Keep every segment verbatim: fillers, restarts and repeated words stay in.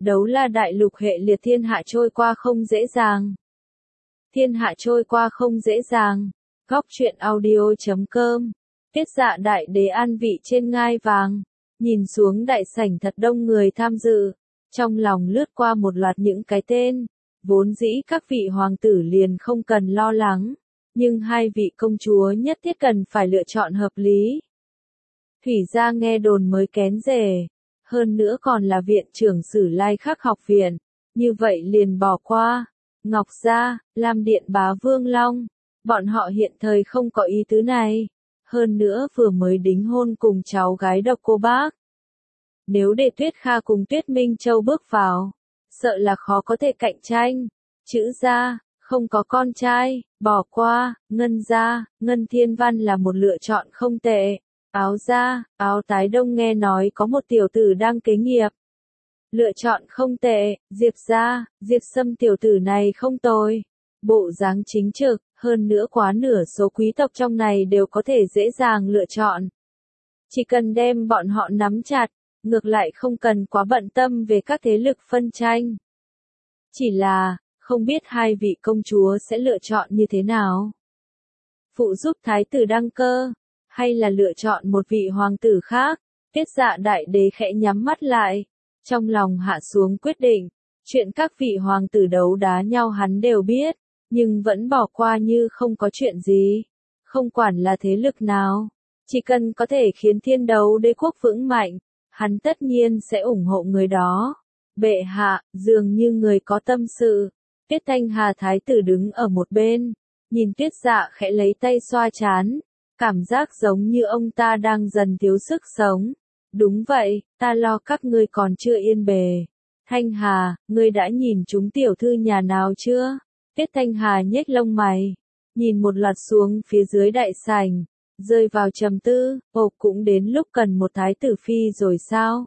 Đấu La đại lục hệ liệt thiên hạ trôi qua không dễ dàng. Thiên hạ trôi qua không dễ dàng. Góc truyện audio chấm com. Tiết Dạ đại đế an vị trên ngai vàng, nhìn xuống đại sảnh thật đông người tham dự, trong lòng lướt qua một loạt những cái tên, vốn dĩ các vị hoàng tử liền không cần lo lắng, nhưng hai vị công chúa nhất thiết cần phải lựa chọn hợp lý. Thủy gia nghe đồn mới kén rể, hơn nữa còn là viện trưởng Sử Lai Khắc học viện, như vậy liền bỏ qua. Ngọc gia, Lam Điện Bá Vương Long, bọn họ hiện thời không có ý tứ này, hơn nữa vừa mới đính hôn cùng cháu gái Độc Cô Bác. Nếu để Tuyết Kha cùng Tuyết Minh Châu bước vào, sợ là khó có thể cạnh tranh. Chữ gia, không có con trai, bỏ qua. Ngân gia, Ngân Thiên Văn là một lựa chọn không tệ. Áo gia, Áo Tái Đông nghe nói có một tiểu tử đang kế nghiệp. Lựa chọn không tệ. Diệp gia, Diệp Sâm tiểu tử này không tồi. Bộ dáng chính trực, hơn nữa quá nửa số quý tộc trong này đều có thể dễ dàng lựa chọn. Chỉ cần đem bọn họ nắm chặt, ngược lại không cần quá bận tâm về các thế lực phân tranh. Chỉ là, không biết hai vị công chúa sẽ lựa chọn như thế nào? Phụ giúp thái tử đăng cơ, hay là lựa chọn một vị hoàng tử khác? Tiết Dạ đại đế khẽ nhắm mắt lại, trong lòng hạ xuống quyết định. Chuyện các vị hoàng tử đấu đá nhau hắn đều biết, nhưng vẫn bỏ qua như không có chuyện gì. Không quản là thế lực nào, chỉ cần có thể khiến Thiên Đấu Đế quốc vững mạnh, hắn tất nhiên sẽ ủng hộ người đó. Bệ hạ, dường như người có tâm sự. Tiết Thanh Hà thái tử đứng ở một bên, nhìn Tiết Dạ khẽ lấy tay xoa trán, cảm giác giống như ông ta đang dần thiếu sức sống. Đúng vậy, ta lo các ngươi còn chưa yên bề. Thanh Hà, ngươi đã nhìn chúng tiểu thư nhà nào chưa? Tiết Thanh Hà nhếch lông mày, nhìn một loạt xuống phía dưới đại sảnh, rơi vào trầm tư. Ồ, cũng đến lúc cần một thái tử phi rồi sao?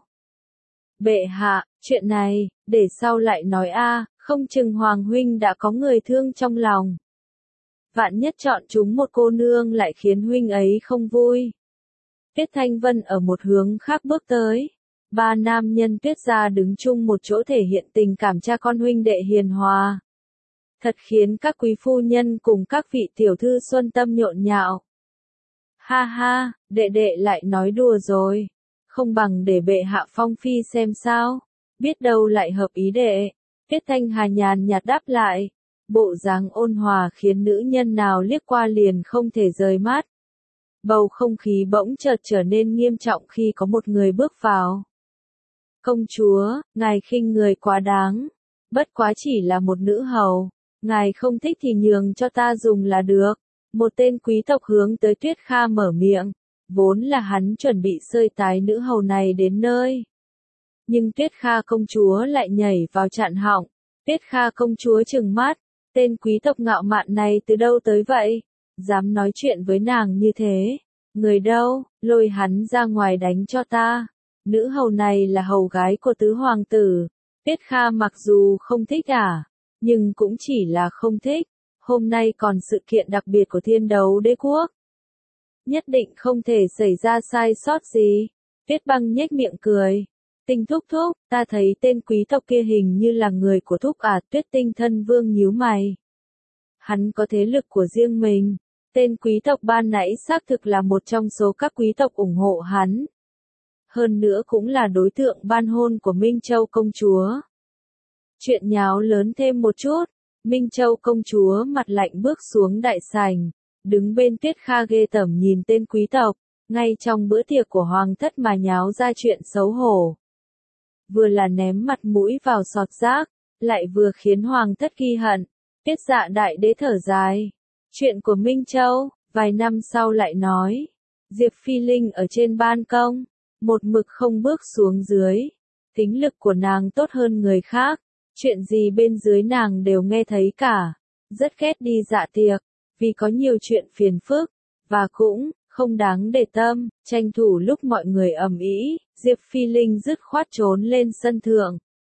Bệ hạ, chuyện này, để sau lại nói a, không chừng Hoàng huynh đã có người thương trong lòng. Vạn nhất chọn chúng một cô nương lại khiến huynh ấy không vui. Tiết Thanh Vân ở một hướng khác bước tới. Ba nam nhân Tuyết gia đứng chung một chỗ thể hiện tình cảm cha con huynh đệ hiền hòa. Thật khiến các quý phu nhân cùng các vị tiểu thư xuân tâm nhộn nhạo. Ha ha, đệ đệ lại nói đùa rồi. Không bằng để bệ hạ phong phi xem sao. Biết đâu lại hợp ý đệ. Tiết Thanh Hà nhàn nhạt đáp lại. Bộ dáng ôn hòa khiến nữ nhân nào liếc qua liền không thể rời mắt. Bầu không khí bỗng chợt trở nên nghiêm trọng khi có một người bước vào. Công chúa, ngài khinh người quá đáng. Bất quá chỉ là một nữ hầu. Ngài không thích thì nhường cho ta dùng là được. Một tên quý tộc hướng tới Tuyết Kha mở miệng. Vốn là hắn chuẩn bị sơi tái nữ hầu này đến nơi. Nhưng Tuyết Kha công chúa lại nhảy vào chặn họng. Tuyết Kha công chúa trừng mắt. Tên quý tộc ngạo mạn này từ đâu tới vậy? Dám nói chuyện với nàng như thế. Người đâu, lôi hắn ra ngoài đánh cho ta. Nữ hầu này là hầu gái của tứ hoàng tử. Tuyết Kha mặc dù không thích à, nhưng cũng chỉ là không thích. Hôm nay còn sự kiện đặc biệt của Thiên Đấu Đế quốc. Nhất định không thể xảy ra sai sót gì. Tuyết Băng nhếch miệng cười. Tinh thúc thúc, ta thấy tên quý tộc kia hình như là người của thúc à. Tuyết Tinh thân vương nhíu mày. Hắn có thế lực của riêng mình. Tên quý tộc ban nãy xác thực là một trong số các quý tộc ủng hộ hắn. Hơn nữa cũng là đối tượng ban hôn của Minh Châu công chúa. Chuyện nháo lớn thêm một chút. Minh Châu công chúa mặt lạnh bước xuống đại sảnh, đứng bên Tuyết Kha ghê tởm nhìn tên quý tộc, ngay trong bữa tiệc của hoàng thất mà nháo ra chuyện xấu hổ. Vừa là ném mặt mũi vào sọt rác, lại vừa khiến hoàng thất ghi hận. Tiết Dạ đại đế thở dài. Chuyện của Minh Châu, vài năm sau lại nói. Diệp Phi Linh ở trên ban công, một mực không bước xuống dưới. Tính lực của nàng tốt hơn người khác. Chuyện gì bên dưới nàng đều nghe thấy cả. Rất ghét đi dạ tiệc, vì có nhiều chuyện phiền phức, và cũng không đáng để tâm. Tranh thủ lúc mọi người ầm ĩ, Diệp Phi Linh dứt khoát trốn lên sân thượng.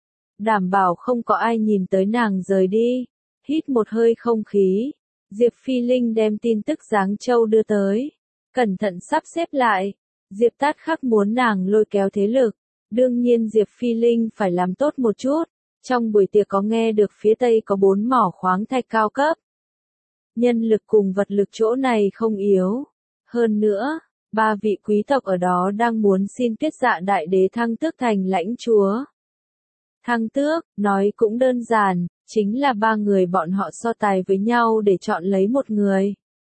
Đảm bảo không có ai nhìn tới nàng rời đi. Hít một hơi không khí, Diệp Phi Linh đem tin tức Giáng Châu đưa tới. Cẩn thận sắp xếp lại. Diệp Tát Khắc muốn nàng lôi kéo thế lực, Đương nhiên Diệp Phi Linh phải làm tốt một chút. Trong buổi tiệc có nghe được phía Tây có bốn mỏ khoáng thạch cao cấp. Nhân lực cùng vật lực chỗ này không yếu. Hơn nữa, ba vị quý tộc ở đó đang muốn xin Tiết Dạ Đại Đế thăng tước thành lãnh chúa. Thăng tước, nói cũng đơn giản, chính là ba người bọn họ so tài với nhau để chọn lấy một người.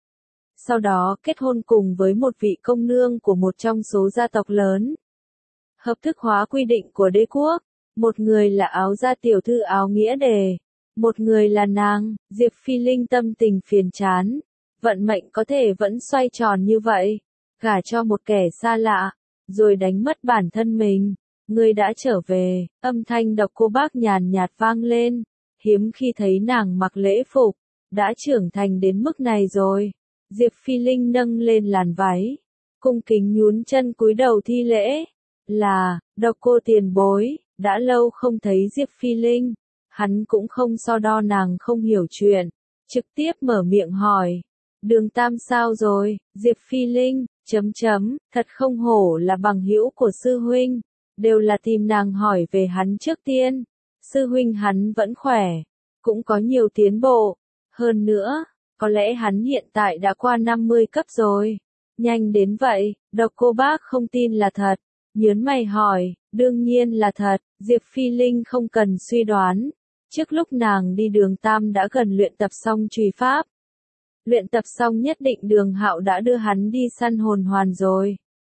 Sau đó kết hôn cùng với một vị công nương của một trong số gia tộc lớn. Hợp thức hóa quy định của đế quốc, một người là Áo gia tiểu thư Áo Nghĩa Đề, một người là nàng, Diệp Phi Linh tâm tình phiền chán. Vận mệnh có thể vẫn xoay tròn như vậy, gả cho một kẻ xa lạ, rồi đánh mất bản thân mình. Ngươi đã trở về, âm thanh Độc Cô Bác nhàn nhạt vang lên, hiếm khi thấy nàng mặc lễ phục, đã trưởng thành đến mức này rồi. Diệp Phi Linh nâng lên làn váy, cung kính nhún chân cúi đầu thi lễ, là, Độc Cô tiền bối, đã lâu không thấy Diệp Phi Linh, hắn cũng không so đo nàng không hiểu chuyện, trực tiếp mở miệng hỏi, Đường Tam sao rồi, Diệp Phi Linh, chấm chấm, thật không hổ là bằng hữu của sư huynh. Đều là tìm nàng hỏi về hắn trước tiên. Sư huynh hắn vẫn khỏe, cũng có nhiều tiến bộ. Hơn nữa, có lẽ hắn hiện tại đã qua năm mươi cấp rồi. Nhanh đến vậy, Độc Cô Bác không tin là thật. Nhớn mày hỏi, đương nhiên là thật, Diệp Phi Linh không cần suy đoán. Trước lúc nàng đi Đường Tam đã gần luyện tập xong truy pháp. Luyện tập xong nhất định Đường Hạo đã đưa hắn đi săn hồn hoàn rồi.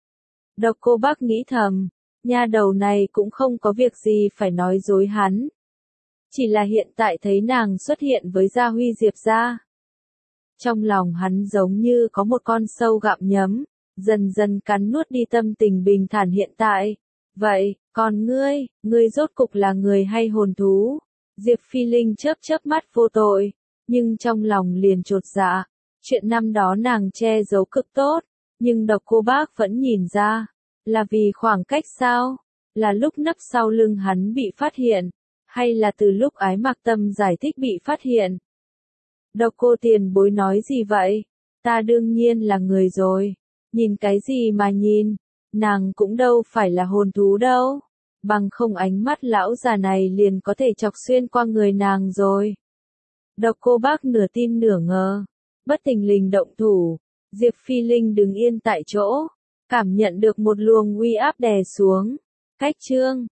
Độc Cô Bác nghĩ thầm. Nha đầu này cũng không có việc gì phải nói dối hắn. Chỉ là hiện tại thấy nàng xuất hiện với Gia Huy Diệp gia. Trong lòng hắn giống như có một con sâu gặm nhấm, dần dần cắn nuốt đi tâm tình bình thản hiện tại. Vậy, còn ngươi, ngươi rốt cục là người hay hồn thú? Diệp Phi Linh chớp chớp mắt vô tội, nhưng trong lòng liền chột dạ. Chuyện năm đó nàng che giấu cực tốt, nhưng Độc Cô Bác vẫn nhìn ra. Là vì khoảng cách sao? Là lúc nấp sau lưng hắn bị phát hiện? Hay là từ lúc Ái Mạc Tâm giải thích bị phát hiện? Độc Cô tiền bối nói gì vậy? Ta đương nhiên là người rồi. Nhìn cái gì mà nhìn? Nàng cũng đâu phải là hồn thú đâu. Bằng không ánh mắt lão già này liền có thể chọc xuyên qua người nàng rồi. Độc Cô Bác nửa tin nửa ngờ. Bất thình lình động thủ. Diệp Phi Linh đứng yên tại chỗ. Cảm nhận được một luồng uy áp đè xuống. Cách chương